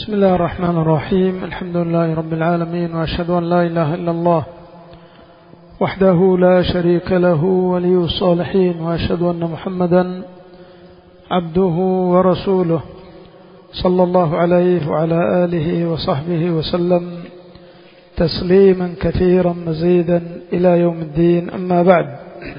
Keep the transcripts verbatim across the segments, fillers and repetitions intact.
بسم الله الرحمن الرحيم. الحمد لله رب العالمين، وأشهد أن لا إله إلا الله وحده لا شريك له ولي الصالحين، وأشهد أن محمدا عبده ورسوله صلى الله عليه وعلى آله وصحبه وسلم تسليما كثيرا مزيدا إلى يوم الدين. أما بعد،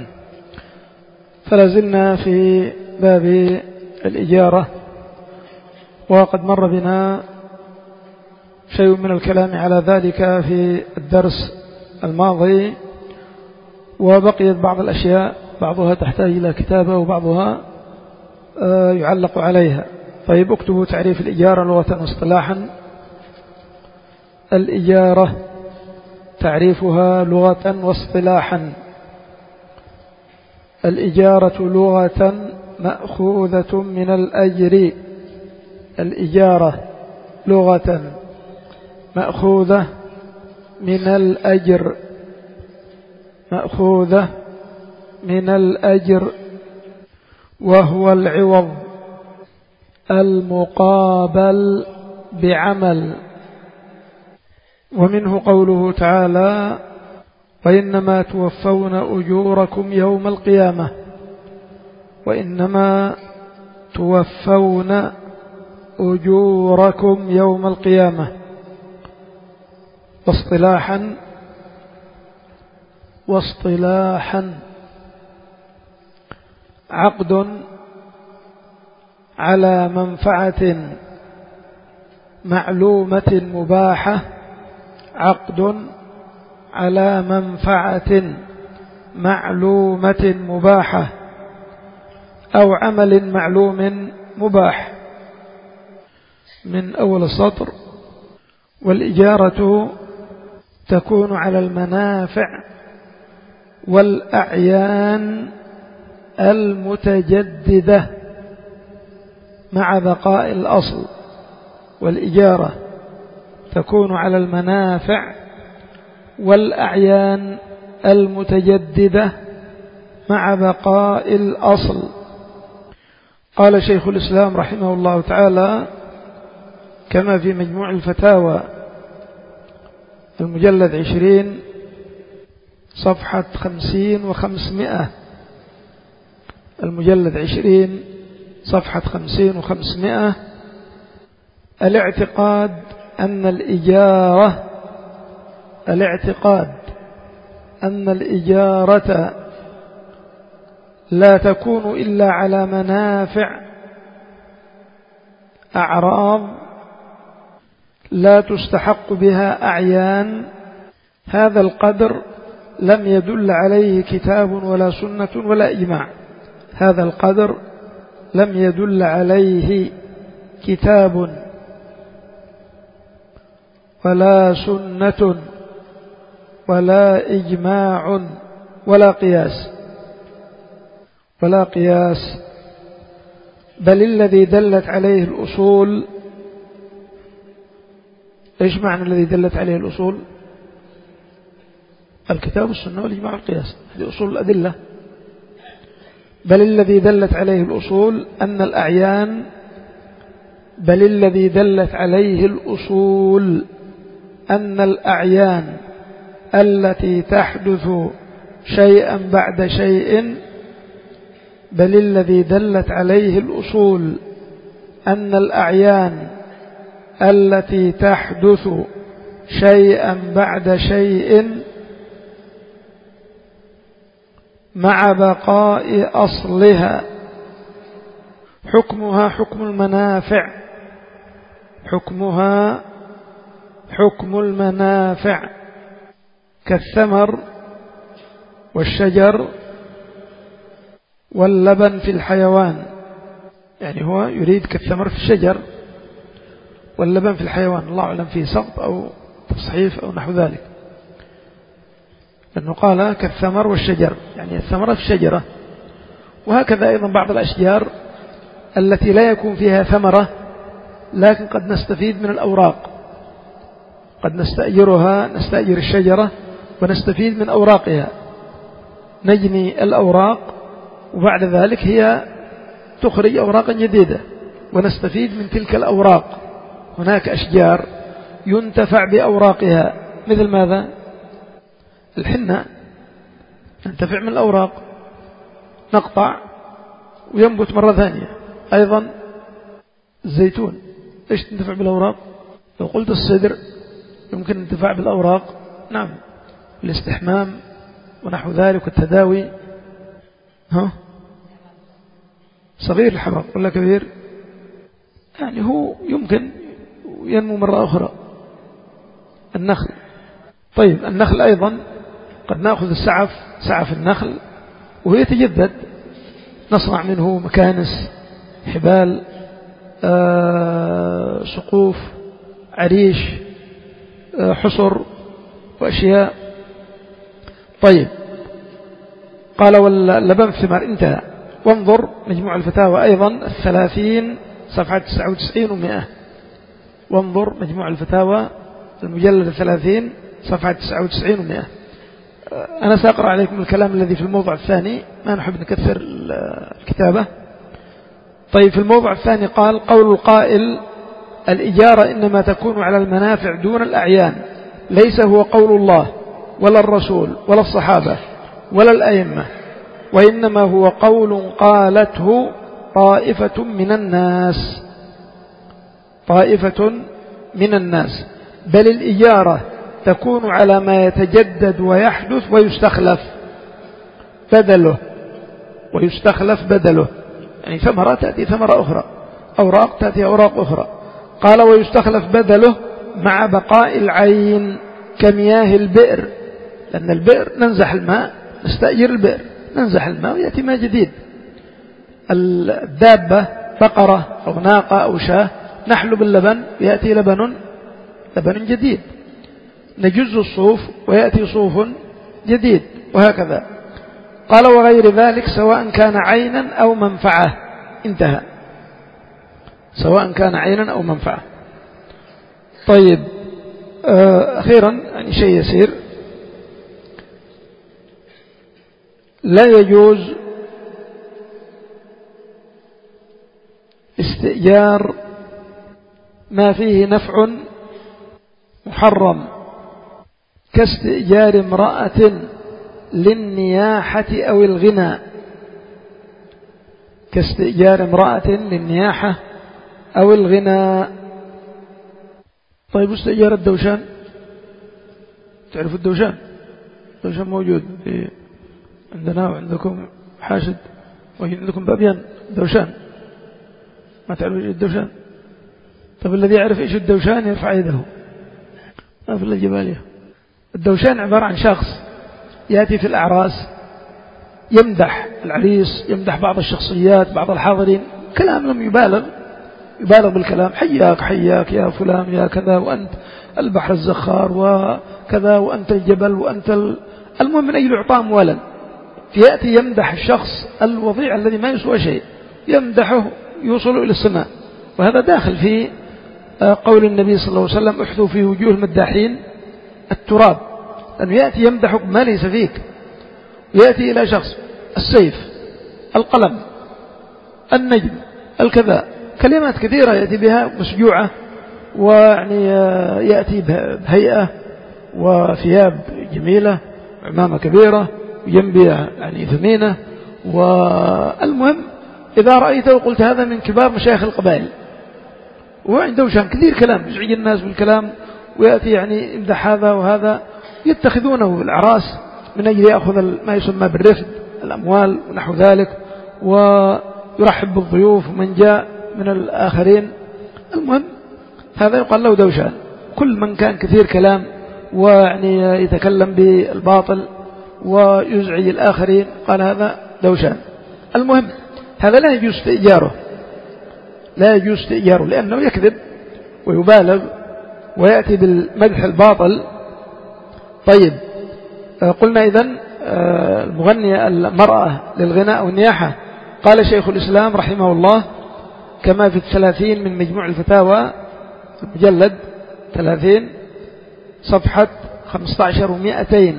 فلازلنا في باب الإجارة، وقد مر بنا شيء من الكلام على ذلك في الدرس الماضي، وبقيت بعض الأشياء بعضها تحتاج إلى كتابة وبعضها يعلق عليها. طيب، اكتبوا تعريف الإجارة لغة واصطلاحا. الإجارة تعريفها لغة واصطلاحا: الإجارة لغة مأخوذة من الأجر. الإجارة لغة مأخوذة من الأجر، مأخوذة من الأجر، وهو العوض المقابل بعمل. ومنه قوله تعالى: وإنما توفون أجوركم يوم القيامة. وإنما توفون أجوركم يوم القيامة. واصطلاحا واصطلاحا عقد على منفعة معلومة مباحة، عقد على منفعة معلومة مباحة أو عمل معلوم مباح. من أول السطر: والإجارة تكون على المنافع والأعيان المتجددة مع بقاء الأصل. والإجارة تكون على المنافع والأعيان المتجددة مع بقاء الأصل. قال شيخ الإسلام رحمه الله تعالى كما في مجموع الفتاوى المجلد عشرين صفحة خمسين وخمسمائة، المجلد عشرين صفحة خمسين وخمسمائة: الاعتقاد أن الإجارة الاعتقاد أن الإجارة لا تكون إلا على منافع، أعراض لا تستحق بها أعيان. هذا القدر لم يدل عليه كتاب ولا سنة ولا إجماع. هذا القدر لم يدل عليه كتاب ولا سنة ولا إجماع ولا قياس ولا قياس بل الذي دلت عليه الأصول. إيش معنى الذي دلت عليه الأصول؟ الكتاب والسنة والإجماع والقياس، هذه أصول الأدلة. بل الذي دلت عليه الأصول أن الأعيان بل الذي دلت عليه الأصول أن الأعيان التي تحدث شيئا بعد شيء بل الذي دلت عليه الأصول أن الأعيان التي تحدث شيئا بعد شيء مع بقاء أصلها حكمها حكم المنافع حكمها حكم المنافع كالثمر والشجر واللبن في الحيوان. يعني هو يريد كالثمر في الشجر واللبن في الحيوان، الله أعلم فيه سقط أو تصحيف أو نحو ذلك، لأنه قال كالثمر والشجر، يعني الثمرة في الشجرة. وهكذا أيضا بعض الأشجار التي لا يكون فيها ثمرة لكن قد نستفيد من الأوراق، قد نستأجرها، نستأجر الشجرة ونستفيد من أوراقها، نجني الأوراق وبعد ذلك هي تخرج أوراقا جديدة ونستفيد من تلك الأوراق. هناك أشجار ينتفع بأوراقها، مثل ماذا؟ الحنة ينتفع من الأوراق، نقطع وينبت مرة ثانية. أيضا الزيتون إيش تنتفع بالأوراق؟ لو قلت الصدر يمكن الانتفاع بالأوراق، نعم، الاستحمام ونحو ذلك والتداوي. ها صغير الحبق ولا كبير؟ يعني هو يمكن ينمو مرة أخرى. النخل، طيب النخل أيضا قد نأخذ السعف، سعف النخل وهو يتجدد، نصنع منه مكانس، حبال، آه، سقوف، عريش، آه، حصر وأشياء. طيب قال واللبن ثمار، انتهى. وانظر مجموع الفتاوى أيضا الثلاثين صفحة تسعة وتسعين ومئة. وانظر مجموع الفتاوى المجلد الثلاثين صفحة تسعة وتسعين ومئة. أنا سأقرأ عليكم الكلام الذي في الموضع الثاني، ما نحب نكثر الكتابة. طيب في الموضع الثاني قال: قول القائل الإجارة إنما تكون على المنافع دون الأعيان ليس هو قول الله ولا الرسول ولا الصحابة ولا الأئمة، وإنما هو قول قالته طائفة من الناس، طائفة من الناس، بل الإجارة تكون على ما يتجدد ويحدث ويستخلف بدله، ويستخلف بدله، يعني ثمرة تأتي ثمرة أخرى، أوراق تأتي أوراق أخرى. قال: ويستخلف بدله مع بقاء العين كمياه البئر، لأن البئر ننزح الماء، نستأجر البئر، ننزح الماء ويأتي ماء جديد. الدابة بقرة أو ناقة أو شاة نحلب اللبن ويأتي لبن لبن جديد، نجز الصوف ويأتي صوف جديد، وهكذا. قال: وغير ذلك سواء كان عينا أو منفعة، انتهى، سواء كان عينا أو منفعة. طيب أخيرا يعني شيء يسير، لا يجوز استئجار ما فيه نفع محرم، كاستئجار امرأة للنياحة أو الغنى، كاستئجار امرأة للنياحة أو الغنى. طيب استئجار الدوشان، تعرف الدوشان؟ الدوشان موجود عندنا وعندكم حاشد وعندكم بابيان، دوشان، ما تعرف ايش الدوشان؟ طيب الذي يعرف ايش الدوشان يرفع يده، ما في الجبالية. الدوشان عبارة عن شخص يأتي في الأعراس يمدح العريس، يمدح بعض الشخصيات، بعض الحاضرين، كلام لم يبالغ، يبالغ بالكلام، حياك حياك يا فلان يا كذا، وأنت البحر الزخار وكذا، وأنت الجبل، وأنت ال... المهم من أجل إعطاء أموالا. فيأتي يمدح الشخص الوضيع الذي ما يسوى شيء، يمدحه يوصل إلى السماء. وهذا داخل في قول النبي صلى الله عليه وسلم: احثوا في وجوه المداحين التراب، أنه يأتي يمدحك ما ليس فيك. يأتي إلى شخص السيف، القلم، النجم، الكذا، كلمات كثيرة يأتي بها مسجوعة، ويعني يأتي بهيئة وثياب جميلة، عمامة كبيرة، وجنبها يعني ثمينة. والمهم إذا رأيته قلت هذا من كبار مشايخ القبائل، وعنده شان كثير كلام يزعج الناس بالكلام، ويأتي يعني يمدح هذا وهذا، يتخذونه بالأعراس من أجل يأخذ ما يسمى بالرفد، الأموال ونحو ذلك، ويرحب بالضيوف ومن جاء من الآخرين. المهم هذا يقال له دوشان. كل من كان كثير كلام ويعني يتكلم بالباطل ويزعج الآخرين قال هذا دوشان. المهم هذا لا يجوز استئجاره، لا يجوز استئجاره، لأنه يكذب ويبالغ ويأتي بالمدح الباطل. طيب قلنا إذن المغنية المرأة للغناء أو النياحة. قال شيخ الإسلام رحمه الله كما في الثلاثين من مجموع الفتاوى المجلد ثلاثين صفحة خمسة عشر ومئتين: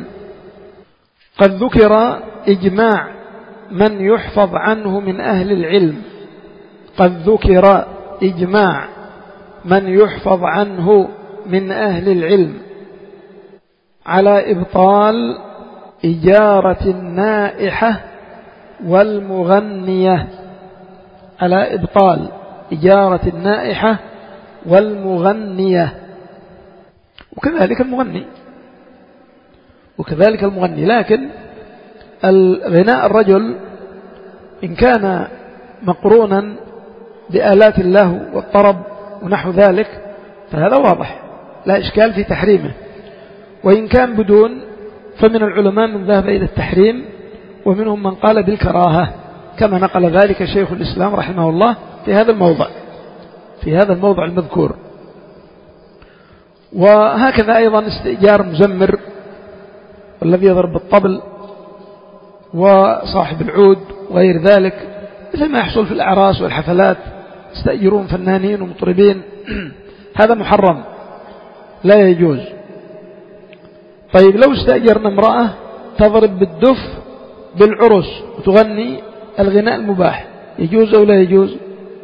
قد ذكر إجماع من يحفظ عنه من أهل العلم، قد ذكر إجماع من يحفظ عنه من أهل العلم على إبطال إجارة النائحة والمغنية، على إبطال إجارة النائحة والمغنية، وكذلك المغني وكذلك المغني. لكن الغناء الرجل إن كان مقرونا بآلات اللهو والطرب ونحو ذلك فهذا واضح لا إشكال في تحريمه، وإن كان بدون فمن العلماء من ذهب إلى التحريم ومنهم من قال بالكراهة، كما نقل ذلك شيخ الإسلام رحمه الله في هذا الموضع في هذا الموضع المذكور. وهكذا أيضا استئجار مزمر والذي يضرب بالطبل وصاحب العود وغير ذلك، مثل ما يحصل في الأعراس والحفلات، يستأجرون فنانين ومطربين، هذا محرم لا يجوز. طيب لو استأجرنا امرأة تضرب بالدف بالعرس وتغني الغناء المباح، يجوز أو لا يجوز؟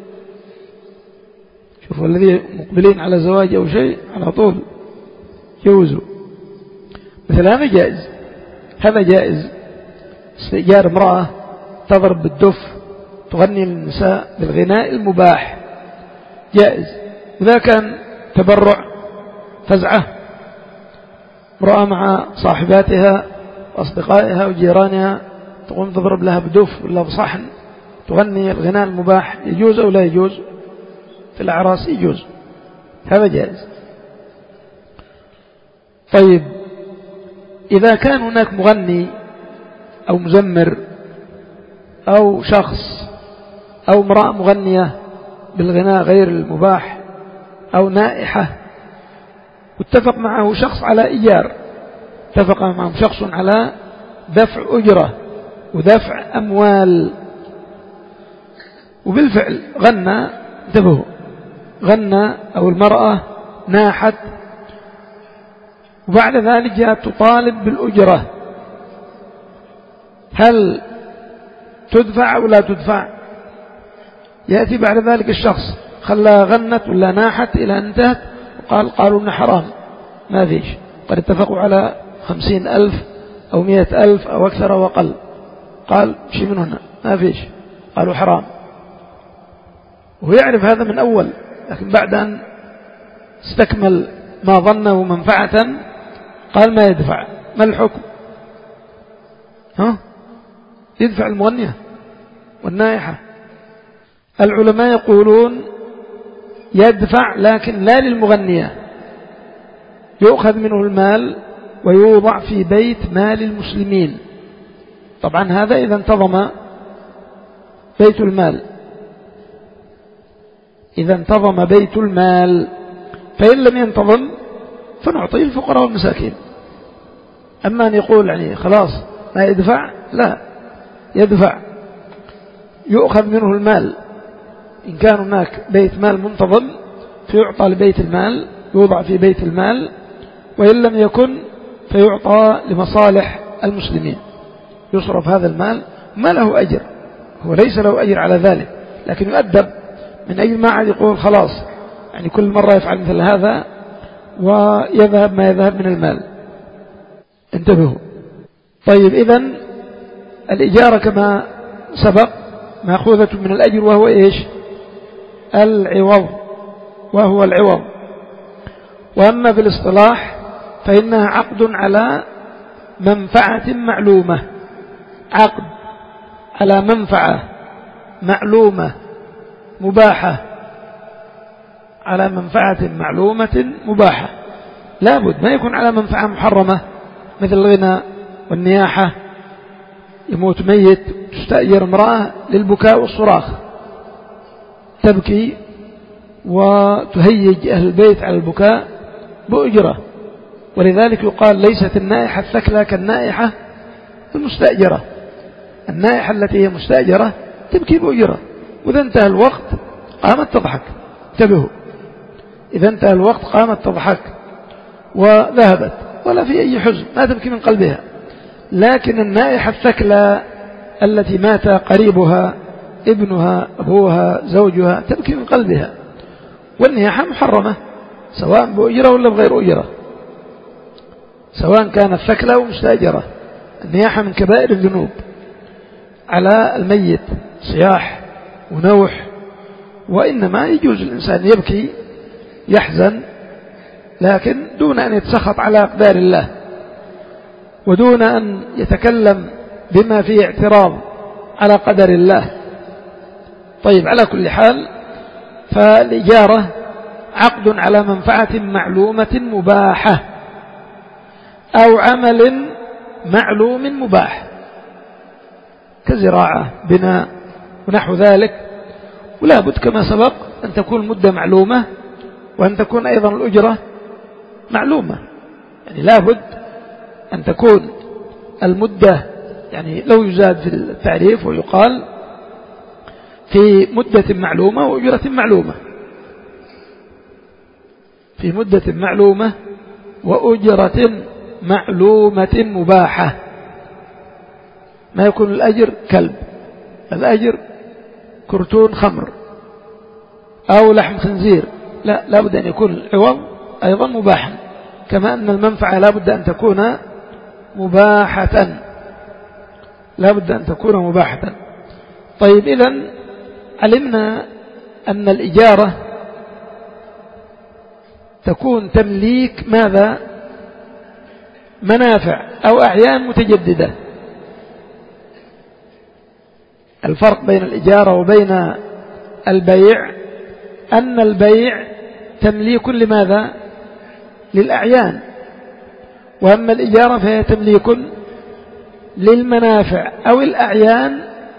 شوفوا الذي مقبلين على زواج أو شيء على طول يجوزوا، مثل هذا جائز، هذا جائز. استئجار امرأة تضرب بالدف تغني للنساء بالغناء المباح جائز. إذا كان تبرع فزعة، امرأة مع صاحباتها وأصدقائها وجيرانها تقوم تضرب لها بدف ولا بصحن تغني الغناء المباح، يجوز أو لا يجوز؟ في الأعراس يجوز، هذا جائز. طيب إذا كان هناك مغني أو مزمر أو شخص أو امرأة مغنية بالغناء غير المباح أو نائحة، واتفق معه شخص على إيجار، اتفق معه شخص على دفع أجرة ودفع أموال، وبالفعل غنى، انتبهوا، غنى أو المرأة ناحت، وبعد ذلك جاءت تطالب بالأجرة، هل تدفع أو لا تدفع؟ يأتي بعد ذلك الشخص خلاها غنت ولا ناحت إلى أن انتهت وقال قالوا إن حرام، ما فيش، قد اتفقوا على خمسين ألف أو مئة ألف أو أكثر وقل، قال شيء من هنا ما فيش، قالوا حرام، وهو يعرف هذا من أول، لكن بعد أن استكمل ما ظنه منفعة قال ما يدفع، ما الحكم؟ ها؟ يدفع المغنية والنائحة. العلماء يقولون يدفع، لكن لا للمغنية، يؤخذ منه المال ويوضع في بيت مال المسلمين. طبعا هذا إذا انتظم بيت المال، إذا انتظم بيت المال، فإن لم ينتظم فنعطيه الفقراء والمساكين. أما أن يقول يعني خلاص ما يدفع، لا، يدفع، يؤخذ منه المال إن كان هناك بيت مال منتظم فيعطى لبيت المال، يوضع في بيت المال، وإن لم يكن فيعطى لمصالح المسلمين، يصرف هذا المال، ما له أجر، هو ليس له أجر على ذلك، لكن يؤدب من أي ما عاد يقول خلاص يعني كل مرة يفعل مثل هذا ويذهب ما يذهب من المال. انتبهوا. طيب إذن الإجارة كما سبق مأخوذة من الأجر، وهو إيش؟ العوض، وهو العوض. وأما في الاصطلاح فإنها عقد على منفعة معلومة، عقد على منفعة معلومة مباحة، على منفعة معلومة مباحة، لابد ما يكون على منفعة محرمة مثل الغناء والنياحة، يموت ميت تستأجر امرأة للبكاء والصراخ، تبكي وتهيج أهل البيت على البكاء بأجرة، ولذلك يقال ليست النائحة الثكلى كالنائحة المستأجرة، النائحة التي هي مستأجرة تبكي بأجرة، وإذا انتهى الوقت قامت تضحك، انتبهوا، إذا انتهى الوقت قامت تضحك وذهبت ولا في أي حزن، ما تبكي من قلبها. لكن النائحة الثكلى التي مات قريبها ابنها أبوها زوجها تبكي من قلبها، والنياحة محرمة سواء بأجرة ولا بغير أجرة، سواء كانت ثكلة أو مستأجرة. النياحة من كبائر الذنوب على الميت، صياح ونوح. وإنما يجوز الإنسان يبكي يحزن، لكن دون أن يتسخط على أقدار الله، ودون أن يتكلم بما فيه اعتراض على قدر الله. طيب، على كل حال، فالإجارة عقد على منفعة معلومة مباحة أو عمل معلوم مباح كزراعة، بناء، ونحو ذلك. ولا بد كما سبق أن تكون المدة معلومة، وأن تكون أيضا الأجرة معلومة. يعني لا بد أن تكون المدة، يعني لو يزاد في التعريف ويقال في مدة معلومة وأجرة معلومة، في مدة معلومة وأجرة معلومة مباحة. ما يكون الأجر كلب، الأجر كرتون خمر أو لحم خنزير، لا، لا بد أن يكون العوض أيضا مباحا، كما أن المنفعة لا بد أن تكون مباحة، لا بد أن تكون مباحة. طيب، إذن علمنا أن الإجارة تكون تمليك ماذا؟ منافع أو أعيان متجددة. الفرق بين الإجارة وبين البيع أن البيع تمليك لماذا؟ للأعيان، وأما الإجارة فهي تمليك للمنافع أو الأعيان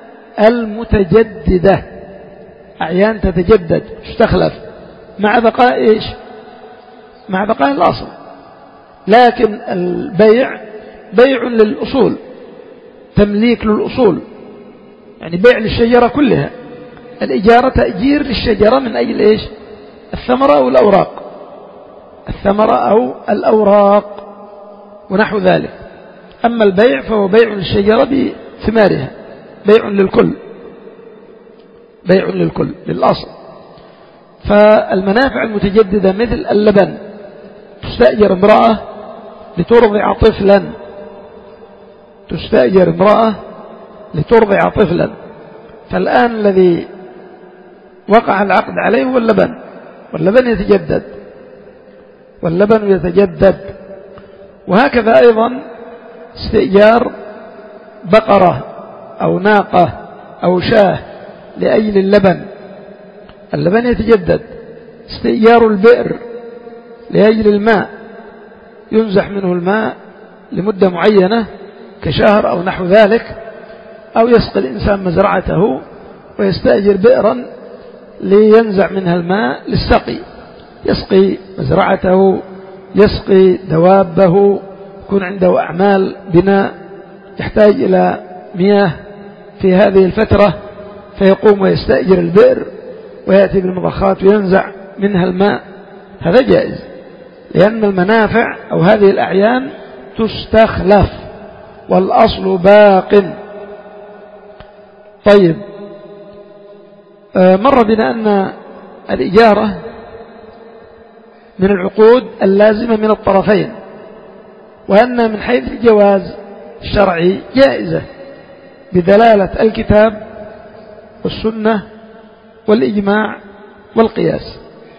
المتجددة، أعيان تتجدد تستخلف مع بقاء إيش؟ مع بقاء الأصل. لكن البيع بيع للأصول، تمليك للأصول، يعني بيع للشجرة كلها. الإجارة تأجير للشجرة من أجل إيش؟ الثمرة أو الأوراق، الثمرة أو الأوراق ونحو ذلك. أما البيع فهو بيع للشجرة بثمارها، بيع للكل، بيع للكل للأصل. فالمنافع المتجددة مثل اللبن، تستأجر امرأة لترضع طفلا، تستأجر امرأة لترضع طفلا. فالآن الذي وقع العقد عليه هو اللبن، واللبن يتجدد، واللبن يتجدد. وهكذا أيضا استئجار بقرة أو ناقة أو شاه لأجل اللبن، اللبن يتجدد. استئجار البئر لأجل الماء، ينزح منه الماء لمدة معينة كشهر أو نحو ذلك، أو يسقي الإنسان مزرعته ويستأجر بئرا لينزع منها الماء للسقي، يسقي مزرعته، يسقي دوابه، يكون عنده أعمال بناء يحتاج إلى مياه في هذه الفترة، فيقوم ويستأجر البئر ويأتي بالمضخات وينزع منها الماء. هذا جائز، لأن المنافع أو هذه الأعيان تستخلف والأصل باق. طيب، مر بنا أن الإجارة من العقود اللازمة من الطرفين، وأن من حيث الجواز الشرعي جائزة بدلالة الكتاب والسنة والإجماع والقياس.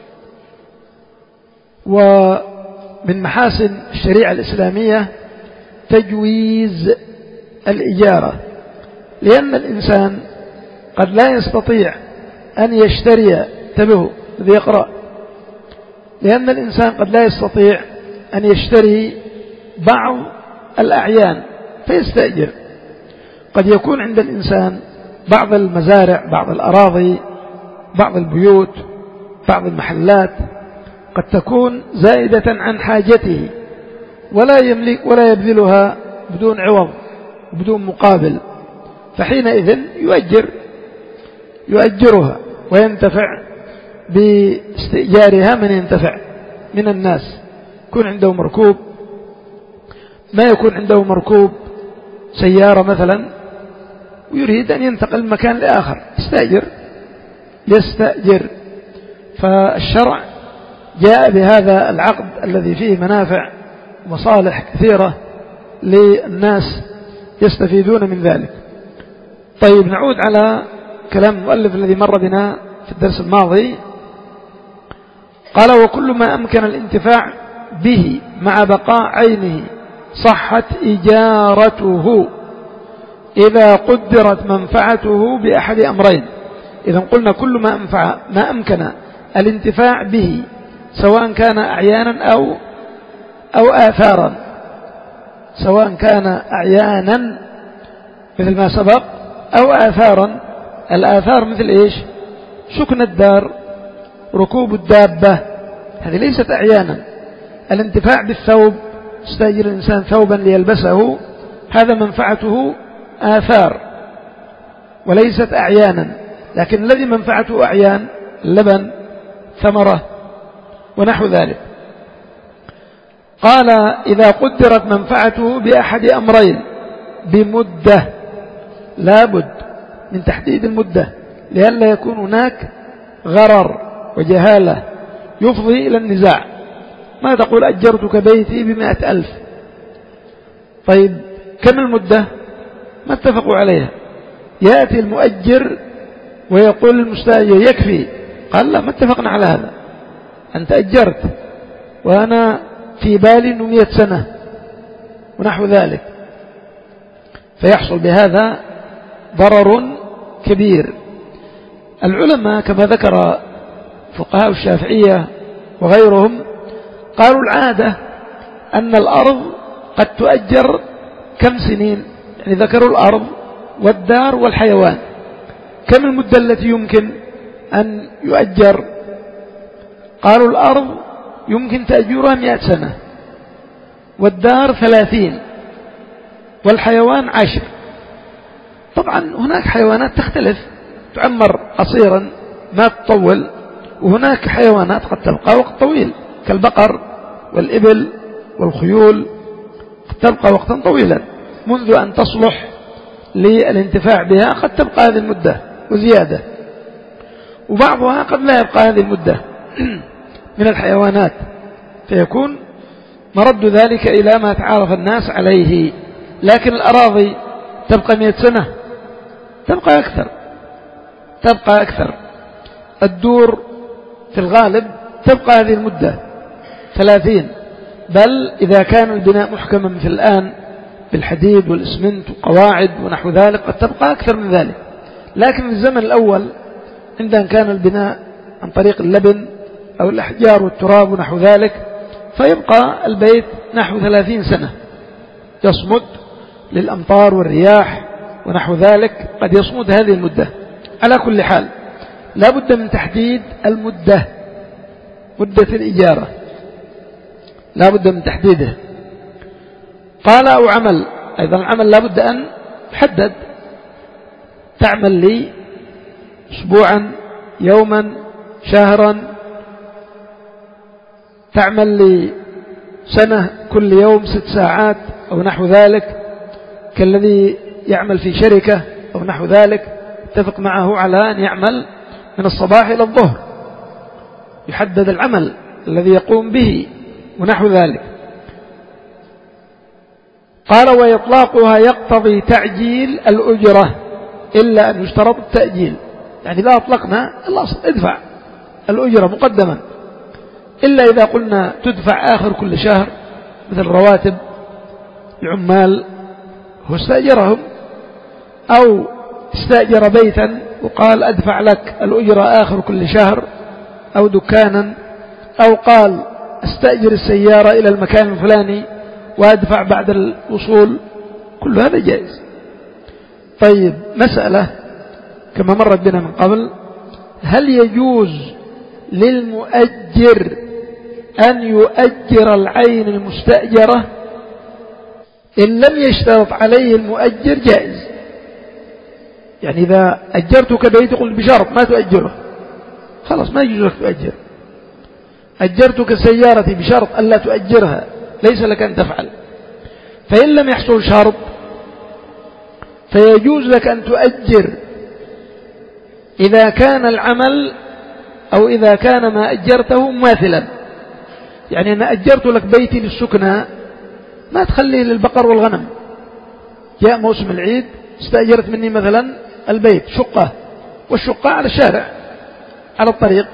ومن محاسن الشريعة الإسلامية تجويز الإجارة، لأن الإنسان قد لا يستطيع أن يشتري، انتبهوا الذي يقرأ، لأن الإنسان قد لا يستطيع أن يشتري بعض الأعيان فيستأجر. قد يكون عند الإنسان بعض المزارع، بعض الأراضي، بعض البيوت، بعض المحلات قد تكون زائدة عن حاجته، ولا يملك ولا يبذلها بدون عوض بدون مقابل، فحينئذ يؤجر يؤجرها وينتفع باستئجارها من ينتفع من الناس. يكون عنده مركوب، ما يكون عنده مركوب سيارة مثلا ويريد أن ينتقل من مكان لآخر، يستأجر يستأجر فالشرع جاء بهذا العقد الذي فيه منافع ومصالح كثيرة للناس يستفيدون من ذلك. طيب نعود على كلام المؤلف الذي مر بنا في الدرس الماضي. قال: وكل ما أمكن الانتفاع به مع بقاء عينه صحت إجارته إذا قدرت منفعته بأحد أمرين. إذا قلنا كل ما, أنفع ما أمكن الانتفاع به سواء كان أعيانا أو, أو آثارا، سواء كان أعيانا مثل ما سبق أو آثارا. الآثار مثل إيش؟ سكن الدار، ركوب الدابة، هذه ليست أعيانا. الانتفاع بالثوب، استأجر الإنسان ثوبا ليلبسه، هذا منفعته آثار وليست أعيانا. لكن الذي منفعته أعيان، اللبن، ثمرة ونحو ذلك. قال: إذا قدرت منفعته بأحد أمرين بمدة، لابد من تحديد المدة لئلا يكون هناك غرر وجهالة يفضي إلى النزاع. ما تقول أجرتك بيتي بمئة ألف، طيب كم المدة؟ ما اتفقوا عليها. يأتي المؤجر ويقول للمستأجر يكفي، قال لا، ما اتفقنا على هذا، أنت أجرت وأنا في بالي أنه مئة سنة ونحو ذلك، فيحصل بهذا ضرر كبير. العلماء كما ذكر فقهاء الشافعية وغيرهم قالوا العادة أن الأرض قد تؤجر كم سنين، يعني ذكروا الأرض والدار والحيوان. كم المدة التي يمكن أن يؤجر؟ قالوا الأرض يمكن تأجيرها مئة سنة، والدار ثلاثين، والحيوان عشر. طبعا هناك حيوانات تختلف، تعمر قصيرا ما تطول، وهناك حيوانات قد تبقى وقت طويل كالبقر والإبل والخيول، قد تبقى وقتا طويلا منذ أن تصلح للانتفاع بها، قد تبقى هذه المدة وزيادة، وبعضها قد لا يبقى هذه المدة من الحيوانات، فيكون مرد ذلك إلى ما تعارف الناس عليه. لكن الأراضي تبقى مئة سنة، تبقى أكثر، تبقى أكثر. الدور في الغالب تبقى هذه المدة ثلاثين، بل إذا كان البناء محكما مثل الآن بالحديد والإسمنت وقواعد ونحو ذلك قد تبقى أكثر من ذلك. لكن في الزمن الأول عندما كان البناء عن طريق اللبن أو الأحجار والتراب ونحو ذلك، فيبقى البيت نحو ثلاثين سنة يصمد للأمطار والرياح ونحو ذلك، قد يصمد هذه المدة. على كل حال لا بد من تحديد المدة، مدة الإجارة لا بد من تحديده. قال: أو عمل، أيضا العمل لا بد أن يحدد، تعمل لي أسبوعا، يوما، شهرا، تعمل لي سنة كل يوم ست ساعات أو نحو ذلك، كالذي يعمل في شركة أو نحو ذلك، اتفق معه على أن يعمل من الصباح إلى الظهر، يحدد العمل الذي يقوم به ونحو ذلك. قال: وإطلاقها يقتضي تعجيل الأجرة إلا أن يشترط التأجيل، يعني لا أطلقنا الأصل ادفع الأجرة مقدما، إلا إذا قلنا تدفع آخر كل شهر، مثل رواتب العمال هو استأجرهم، أو استأجر بيتا وقال أدفع لك الأجرة آخر كل شهر، أو دكانا، أو قال استأجر السيارة إلى المكان الفلاني وأدفع بعد الوصول، كل هذا جائز. طيب مسألة كما مرت بنا من قبل، هل يجوز للمؤجر أن يؤجر العين المستأجرة؟ إن لم يشترط عليه المؤجر جائز. يعني إذا أجرتك بيت قلت بشرط ما تؤجره، خلاص ما يجوز لك تؤجر. أجرتك سيارتي بشرط ألا تؤجرها، ليس لك أن تفعل. فإن لم يحصل شرط فيجوز لك أن تؤجر إذا كان العمل أو إذا كان ما أجرته مماثلا، يعني أنا أجرت لك بيتي للسكنى ما تخليه للبقر والغنم. جاء موسم العيد استأجرت مني مثلا البيت شقة، والشقة على الشارع على الطريق،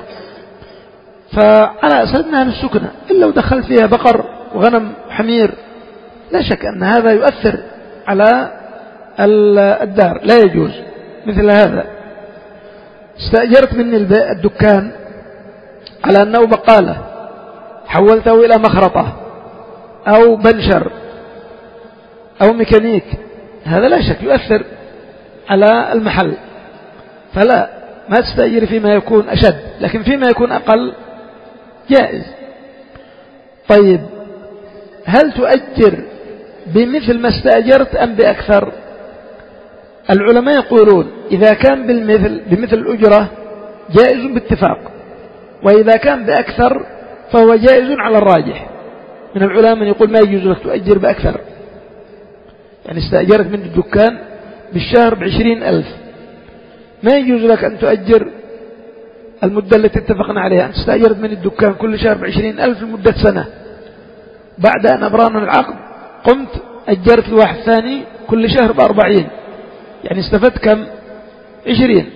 فأنا أسردناها للسكنى، إلا ودخلت فيها بقر وغنم وحمير لا شك أن هذا يؤثر على الدار، لا يجوز مثل هذا. استأجرت مني الدكان على أنه بقالة، حولته إلى مخرطة أو بنشر أو ميكانيك، هذا لا شك يؤثر على المحل، فلا ما تستأجر فيما يكون أشد، لكن فيما يكون أقل جائز. طيب هل تؤجر بمثل ما استأجرت أم بأكثر؟ العلماء يقولون إذا كان بالمثل بمثل الأجرة جائز باتفاق، وإذا كان بأكثر فهو جائز على الراجح. من العلماء من يقول ما يجوز لك تؤجر بأكثر، يعني استأجرت من الدكان بالشهر بعشرين ألف، ما يجوز لك أن تؤجر المدة التي اتفقنا عليها. أنت استأجرت من الدكان كل شهر بعشرين ألف لمدة سنة، بعد أن أبرانا العقد قمت أجرت الواحد ثاني كل شهر بأربعين، يعني استفدت كم؟ عشرين.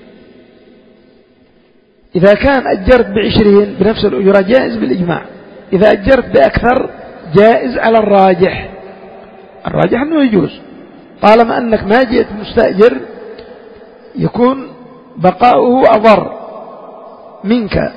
إذا كان أجرت بعشرين بنفس الأجرة جائز بالإجماع، إذا أجرت بأكثر جائز على الراجح. الراجح أنه يجوز طالما أنك ما جئت مستأجر يكون بقاؤه أضر منك،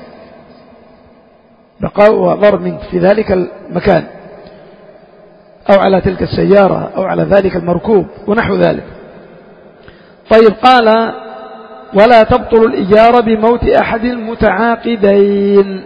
بقاؤه أضر منك في ذلك المكان أو على تلك السيارة أو على ذلك المركوب ونحو ذلك. طيب قال ولا تبطل الإجارة بموت أحد المتعاقدين،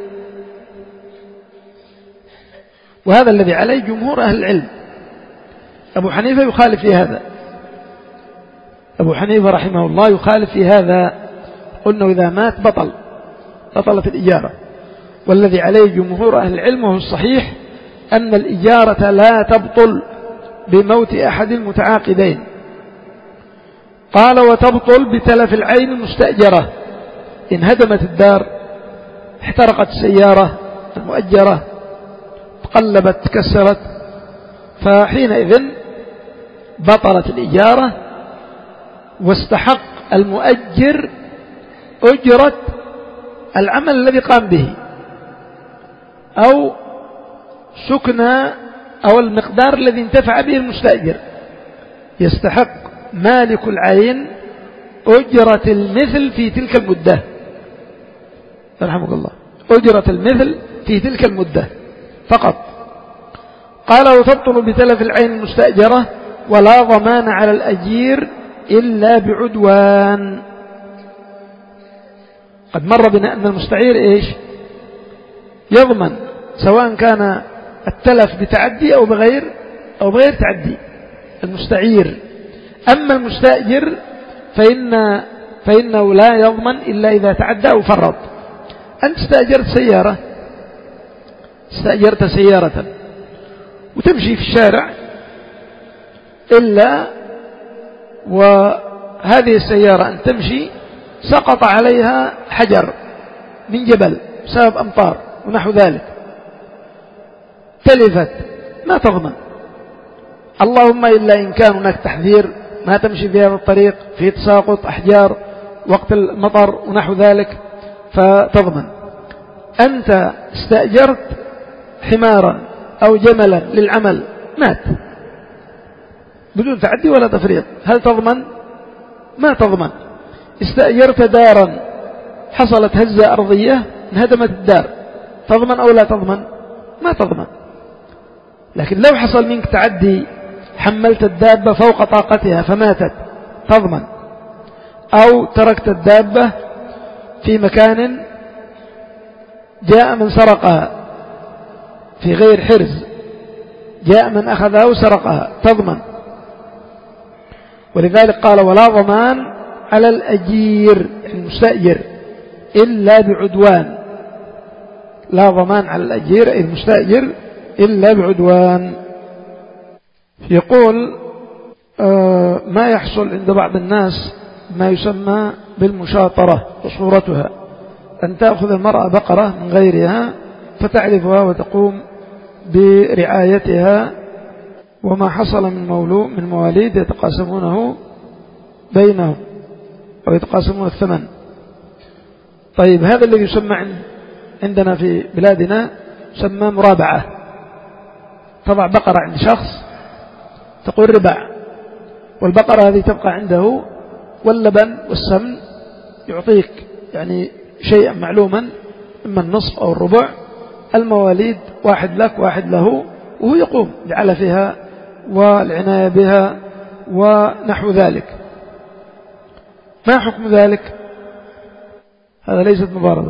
وهذا الذي عليه جمهور أهل العلم. أبو حنيفة يخالف في هذا، أبو حنيفة رحمه الله يخالف في هذا، قلنا إذا مات بطل بطلت الإجارة، والذي عليه جمهور أهل العلم وهو الصحيح أن الإجارة لا تبطل بموت أحد المتعاقدين. قال وتبطل بتلف العين المستأجرة، إن هدمت الدار، احترقت السيارة المؤجرة، تقلبت تكسرت، فحينئذ بطلت الإجارة واستحق المؤجر أجرة العمل الذي قام به أو سكنى أو المقدار الذي انتفع به المستأجر. يستحق مالك العين أجرة المثل في تلك المدة، رحمك الله، أجرة المثل في تلك المدة فقط. قال وتبطل بتلف العين المستأجرة ولا ضمان على الأجير إلا بعدوان. قد مر بنا أن المستعير إيش يضمن، سواء كان التلف بتعدي أو بغير أو بغير تعدي المستعير. أما المستأجر فإن فإنه لا يضمن إلا إذا تعدى أو فرط. أنت استأجرت سيارة استأجرت سيارة وتمشي في الشارع، إلا وهذه السيارة أن تمشي سقط عليها حجر من جبل بسبب أمطار ونحو ذلك، تلفت، ما تضمن، اللهم إلا إن كان هناك تحذير ما تمشي في هذا الطريق في تساقط أحجار وقت المطر ونحو ذلك فتضمن. أنت استأجرت حمارا أو جملا للعمل مات بدون تعدي ولا تفريط، هل تضمن؟ ما تضمن. استأجرت دارا حصلت هزة أرضية انهدمت الدار، تضمن أو لا تضمن؟ ما تضمن. لكن لو حصل منك تعدي حملت الدابة فوق طاقتها فماتت تضمن، أو تركت الدابة في مكان جاء من سرقها في غير حرز، جاء من أخذها وسرقها تضمن. ولذلك قال ولا ضمان على الأجير المستأجر إلا بعدوان، لا ضمان على الأجير المستأجر إلا بعدوان. يقول آه ما يحصل عند بعض الناس ما يسمى بالمشاطرة وصورتها، أن تأخذ المرأة بقرة من غيرها فتعرفها وتقوم برعايتها، وما حصل من مولود من مواليد يتقاسمونه بينهم أو يتقاسمون الثمن. طيب هذا الذي يسمى عندنا في بلادنا يسمى مرابعة. تضع بقرة عند شخص تقول ربع، والبقرة هذه تبقى عنده، واللبن والسمن يعطيك يعني شيئا معلوما، إما النصف أو الربع. المواليد واحد لك واحد له، وهو يقوم بعلفها والعناية بها ونحو ذلك. ما حكم ذلك؟ هذا ليست مضاربة.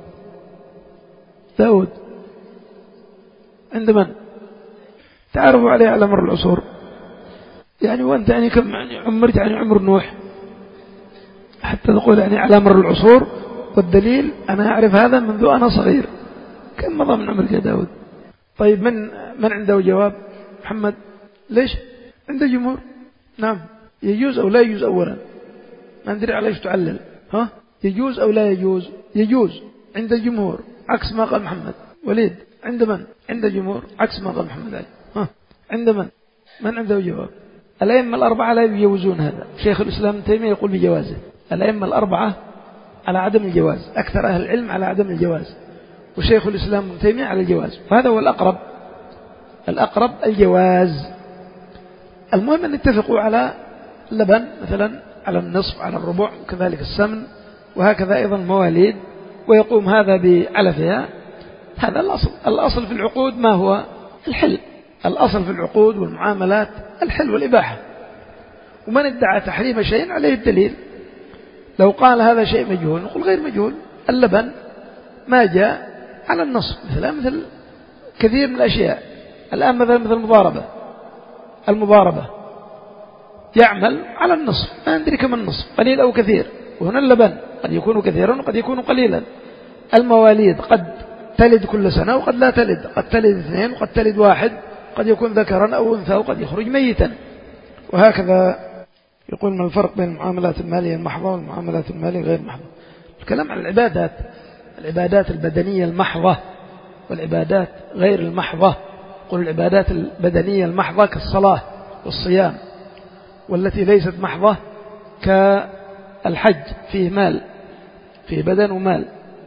داود عند من؟ تعرفوا عليه على مر العصور، يعني وأنت يعني كم يعني عمرت يعني عمر نوح حتى تقول يعني على مر العصور، والدليل أنا أعرف هذا منذ أنا صغير. كم مضى من عمرك يا داود؟ طيب من من عنده جواب؟ محمد ليش؟ عنده جمهور. نعم يجوز أو لا يجوز؟ أولا ما ندري على ايش تعلل. ها يجوز أو لا يجوز؟ يجوز عند الجمهور عكس ما قال محمد. وليد عند من؟ عند الجمهور عكس ما قال محمد علي. ها عند من؟ من عنده جواب؟ الأئمة الأربعة لا يجوزون هذا. شيخ الإسلام ابن تيمية يقول بجوازه. الأئمة الأربعة على عدم الجواز، أكثر أهل العلم على عدم الجواز، وشيخ الإسلام ابن تيمية على الجواز، فهذا هو الأقرب. الأقرب الجواز. المهم أن اتفقوا على اللبن مثلا، على النصف، على الربع، وكذلك السمن، وهكذا أيضا المواليد، ويقوم هذا بعلفها. هذا الأصل. الأصل في العقود ما هو؟ الحل. الأصل في العقود والمعاملات الحل والإباحة. ومن ادعى تحريم شيء عليه الدليل. لو قال هذا شيء مجهول نقول غير مجهول. اللبن ما جاء على النصف مثلا، مثل كثير من الأشياء الآن، مثلا مثل المضاربة. المضاربة يعمل على النصف، ما ندري كم النصف، قليل أو كثير. وهنا اللبن قد يكون كثيرا وقد يكون قليلا. المواليد قد تلد كل سنة وقد لا تلد، قد تلد اثنين وقد تلد واحد، قد يكون ذكرا أو أنثى وقد يخرج ميتا، وهكذا. يقول ما الفرق بين المعاملات المالية المحضة والمعاملات المالية غير المحضة؟ الكلام عن العبادات، العبادات البدنية المحضة والعبادات غير المحضة. قل العبادات البدنية المحضة كالصلاة والصيام، والتي ليست محضة كالحج، فيه مال، فيه بدن ومال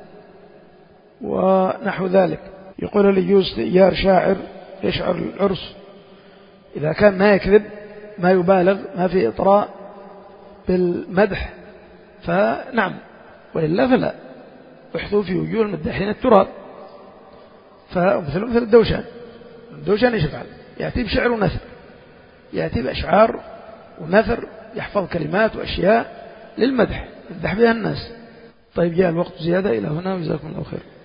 ونحو ذلك. يقول لي يجوز إيجار شاعر يشعر العرس إذا كان ما يكذب، ما يبالغ، ما في إطراء بالمدح، فنعم، وإلا فلا. احثوا في وجوه المداحين التراب. فمثل مثل الدوشان. الدوشان ايش يفعل؟ يأتي بشعر ونثر، يأتي بأشعار ونثر، يحفظ كلمات وأشياء للمدح، يمدح بها الناس. طيب جاء الوقت زيادة. إلى هنا وجزاكم الله خير.